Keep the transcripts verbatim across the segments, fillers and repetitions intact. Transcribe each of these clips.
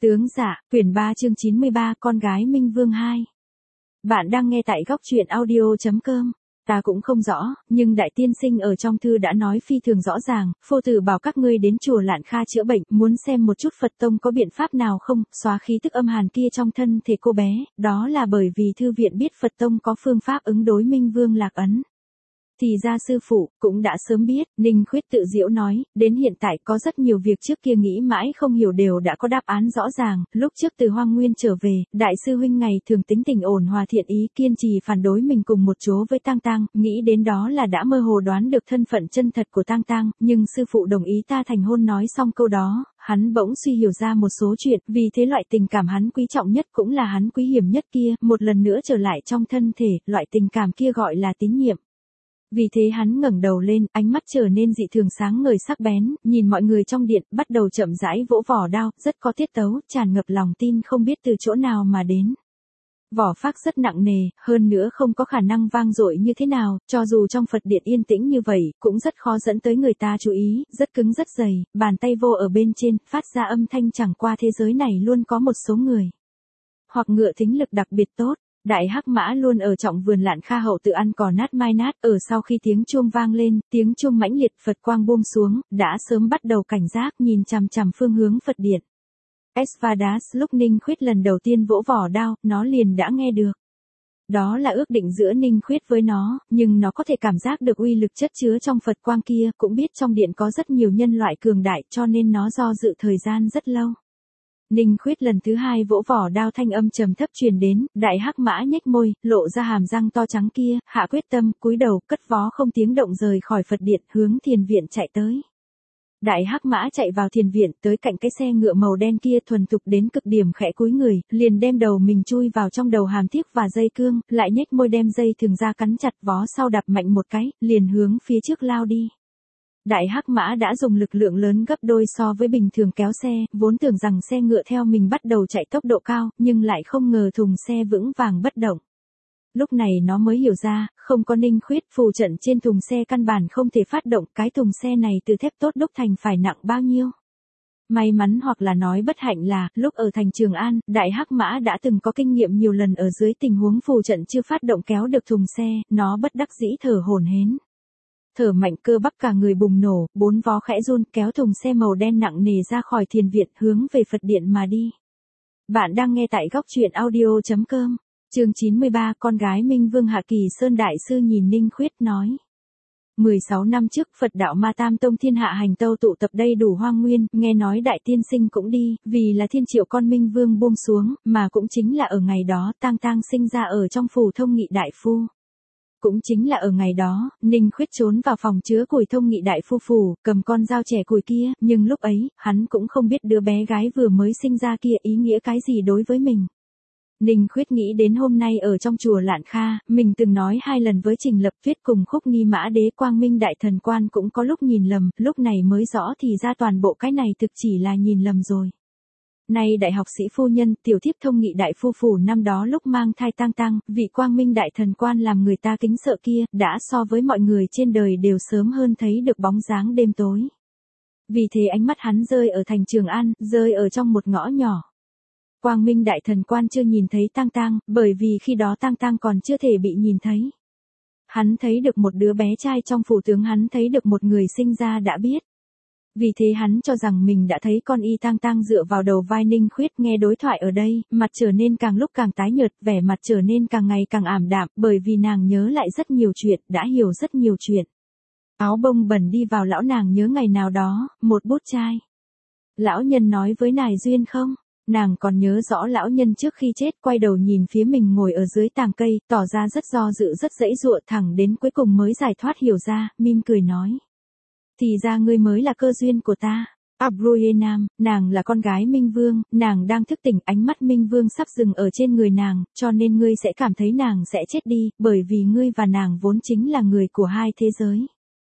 Tướng Dạ, quyển ba chương chín mươi ba, con gái Minh Vương hai. Bạn đang nghe tại góc truyện audio chấm com. Ta cũng không rõ, nhưng Đại Tiên Sinh ở trong thư đã nói phi thường rõ ràng, Phô Tử bảo các ngươi đến chùa Lạn Kha chữa bệnh, muốn xem một chút Phật tông có biện pháp nào không, xóa khí tức âm hàn kia trong thân thể cô bé, đó là bởi vì thư viện biết Phật tông có phương pháp ứng đối Minh Vương Lạc Ấn. Thì ra sư phụ, cũng đã sớm biết, Ninh Khuyết tự giễu nói, đến hiện tại có rất nhiều việc trước kia nghĩ mãi không hiểu đều đã có đáp án rõ ràng, lúc trước từ Hoang Nguyên trở về, đại sư huynh ngày thường tính tình ổn hòa thiện ý kiên trì phản đối mình cùng một chỗ với Tang Tang, nghĩ đến đó là đã mơ hồ đoán được thân phận chân thật của Tang Tang, nhưng sư phụ đồng ý ta thành hôn nói xong câu đó, hắn bỗng suy hiểu ra một số chuyện, vì thế loại tình cảm hắn quý trọng nhất cũng là hắn quý hiểm nhất kia, một lần nữa trở lại trong thân thể, loại tình cảm kia gọi là tín nhiệm. Vì thế hắn ngẩng đầu lên, ánh mắt trở nên dị thường sáng ngời sắc bén, nhìn mọi người trong điện, bắt đầu chậm rãi vỗ vỏ đao, rất có tiết tấu, tràn ngập lòng tin không biết từ chỗ nào mà đến. Vỏ phác rất nặng nề, hơn nữa không có khả năng vang dội như thế nào, cho dù trong Phật điện yên tĩnh như vậy, cũng rất khó dẫn tới người ta chú ý, rất cứng rất dày, bàn tay vô ở bên trên, phát ra âm thanh chẳng qua thế giới này luôn có một số người. Hoặc ngựa thính lực đặc biệt tốt. Đại Hắc Mã luôn ở trọng vườn Lạn Kha hậu tự ăn cỏ nát mai nát, ở sau khi tiếng chuông vang lên, tiếng chuông mãnh liệt Phật quang buông xuống, đã sớm bắt đầu cảnh giác nhìn chằm chằm phương hướng Phật điện. Esvadas lúc Ninh Khuyết lần đầu tiên vỗ vỏ đao, nó liền đã nghe được. Đó là ước định giữa Ninh Khuyết với nó, nhưng nó có thể cảm giác được uy lực chất chứa trong Phật quang kia, cũng biết trong điện có rất nhiều nhân loại cường đại cho nên nó do dự thời gian rất lâu. Ninh Khuyết lần thứ hai vỗ vỏ đao thanh âm trầm thấp truyền đến, Đại Hắc Mã nhếch môi, lộ ra hàm răng to trắng kia, hạ quyết tâm, cúi đầu, cất vó không tiếng động rời khỏi Phật điện, hướng thiền viện chạy tới. Đại Hắc Mã chạy vào thiền viện, tới cạnh cái xe ngựa màu đen kia thuần thục đến cực điểm khẽ cúi người, liền đem đầu mình chui vào trong đầu hàm thiếc và dây cương, lại nhếch môi đem dây thường ra cắn chặt vó sau đạp mạnh một cái, liền hướng phía trước lao đi. Đại Hắc Mã đã dùng lực lượng lớn gấp đôi so với bình thường kéo xe, vốn tưởng rằng xe ngựa theo mình bắt đầu chạy tốc độ cao, nhưng lại không ngờ thùng xe vững vàng bất động. Lúc này nó mới hiểu ra, không có Ninh Khuyết phù trận trên thùng xe căn bản không thể phát động, cái thùng xe này từ thép tốt đúc thành phải nặng bao nhiêu. May mắn hoặc là nói bất hạnh là, lúc ở thành Trường An, Đại Hắc Mã đã từng có kinh nghiệm nhiều lần ở dưới tình huống phù trận chưa phát động kéo được thùng xe, nó bất đắc dĩ thở hổn hển. Thở mạnh cơ bắp cả người bùng nổ, bốn vó khẽ run kéo thùng xe màu đen nặng nề ra khỏi thiền viện hướng về Phật điện mà đi. Bạn đang nghe tại góc truyện audio chấm com. Chương chín mươi ba, con gái Minh Vương Hạ Kỳ Sơn đại sư nhìn Ninh Khuyết nói. mười sáu năm trước Phật đạo Ma Tam Tông thiên hạ hành tâu tụ tập đầy đủ Hoang Nguyên, nghe nói Đại Tiên Sinh cũng đi, vì là thiên triệu con Minh Vương buông xuống, mà cũng chính là ở ngày đó Tang Tang sinh ra ở trong phủ Thông Nghị Đại Phu. Cũng chính là ở ngày đó, Ninh Khuyết trốn vào phòng chứa củi Thông Nghị Đại Phu phủ, cầm con dao trẻ củi kia, nhưng lúc ấy, hắn cũng không biết đứa bé gái vừa mới sinh ra kia ý nghĩa cái gì đối với mình. Ninh Khuyết nghĩ đến hôm nay ở trong chùa Lạn Kha, mình từng nói hai lần với Trình Lập Tuyết cùng Khúc Ni Mã Đế Quang Minh Đại Thần Quan cũng có lúc nhìn lầm, lúc này mới rõ thì ra toàn bộ cái này thực chỉ là nhìn lầm rồi. Nay đại học sĩ phu nhân, tiểu thiếp Thông Nghị Đại Phu phủ năm đó lúc mang thai Tang Tang, vị Quang Minh Đại Thần Quan làm người ta kính sợ kia, đã so với mọi người trên đời đều sớm hơn thấy được bóng dáng đêm tối. Vì thế ánh mắt hắn rơi ở thành Trường An, rơi ở trong một ngõ nhỏ. Quang Minh Đại Thần Quan chưa nhìn thấy Tang Tang, bởi vì khi đó Tang Tang còn chưa thể bị nhìn thấy. Hắn thấy được một đứa bé trai trong phủ tướng, hắn thấy được một người sinh ra đã biết. Vì thế hắn cho rằng mình đã thấy con y Tang Tang dựa vào đầu vai Ninh Khuyết nghe đối thoại ở đây, mặt trở nên càng lúc càng tái nhợt, vẻ mặt trở nên càng ngày càng ảm đạm, bởi vì nàng nhớ lại rất nhiều chuyện, đã hiểu rất nhiều chuyện. Áo bông bẩn đi vào lão nàng nhớ ngày nào đó, một bút chai. Lão nhân nói với nài duyên không? Nàng còn nhớ rõ lão nhân trước khi chết quay đầu nhìn phía mình ngồi ở dưới tàng cây, tỏ ra rất do dự rất dãy dụa thẳng đến cuối cùng mới giải thoát hiểu ra, mỉm cười nói. Thì ra ngươi mới là cơ duyên của ta. Abruyenam, nàng là con gái Minh Vương, nàng đang thức tỉnh, ánh mắt Minh Vương sắp dừng ở trên người nàng, cho nên ngươi sẽ cảm thấy nàng sẽ chết đi, bởi vì ngươi và nàng vốn chính là người của hai thế giới.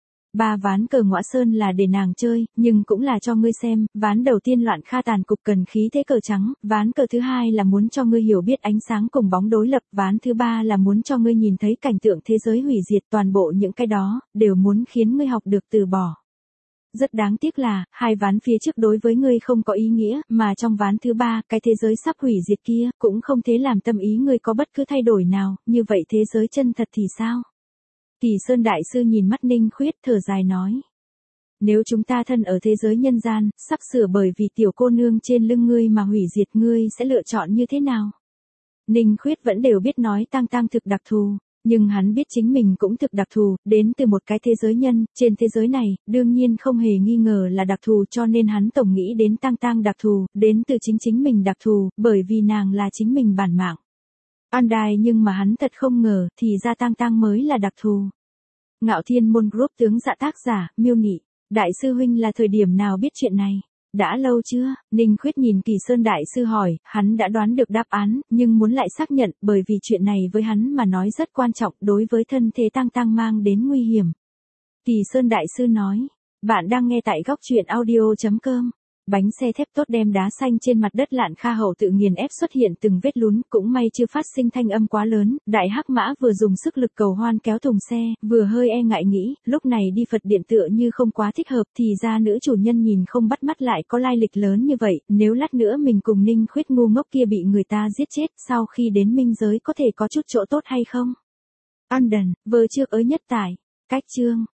Ba ván cờ ngõa sơn là để nàng chơi, nhưng cũng là cho ngươi xem, ván đầu tiên Loạn Kha tàn cục cần khí thế cờ trắng, ván cờ thứ hai là muốn cho ngươi hiểu biết ánh sáng cùng bóng đối lập, ván thứ ba là muốn cho ngươi nhìn thấy cảnh tượng thế giới hủy diệt, toàn bộ những cái đó, đều muốn khiến ngươi học được từ bỏ. Rất đáng tiếc là, hai ván phía trước đối với ngươi không có ý nghĩa, mà trong ván thứ ba, cái thế giới sắp hủy diệt kia, cũng không thể làm tâm ý ngươi có bất cứ thay đổi nào, như vậy thế giới chân thật thì sao? Kỳ Sơn Đại Sư nhìn mắt Ninh Khuyết thở dài nói. Nếu chúng ta thân ở thế giới nhân gian, sắp sửa bởi vì tiểu cô nương trên lưng ngươi mà hủy diệt ngươi sẽ lựa chọn như thế nào? Ninh Khuyết vẫn đều biết nói Tang Tang thực đặc thù, nhưng hắn biết chính mình cũng thực đặc thù, đến từ một cái thế giới nhân, trên thế giới này, đương nhiên không hề nghi ngờ là đặc thù cho nên hắn tổng nghĩ đến Tang Tang đặc thù, đến từ chính chính mình đặc thù, bởi vì nàng là chính mình bản mạng. An đài nhưng mà hắn thật không ngờ, thì ra Tang Tang mới là đặc thù. Ngạo Thiên Môn Group tướng dạ tác giả, Miêu Nị, Đại sư huynh là thời điểm nào biết chuyện này? Đã lâu chưa? Ninh Khuyết nhìn Kỳ Sơn Đại Sư hỏi, hắn đã đoán được đáp án, nhưng muốn lại xác nhận, bởi vì chuyện này với hắn mà nói rất quan trọng, đối với thân thế Tang Tang mang đến nguy hiểm. Kỳ Sơn Đại Sư nói, bạn đang nghe tại góc truyện audio chấm com. Bánh xe thép tốt đem đá xanh trên mặt đất lạn Kha Hậu tự nghiền ép xuất hiện từng vết lún, cũng may chưa phát sinh thanh âm quá lớn, đại hắc mã vừa dùng sức lực cầu hoan kéo thùng xe, vừa hơi e ngại nghĩ, lúc này đi Phật điện tựa như không quá thích hợp, thì ra nữ chủ nhân nhìn không bắt mắt lại có lai lịch lớn như vậy, nếu lát nữa mình cùng Ninh Khuyết ngu ngốc kia bị người ta giết chết, sau khi đến minh giới có thể có chút chỗ tốt hay không? Ăn đần, vơ trước ới nhất tải, cách chương.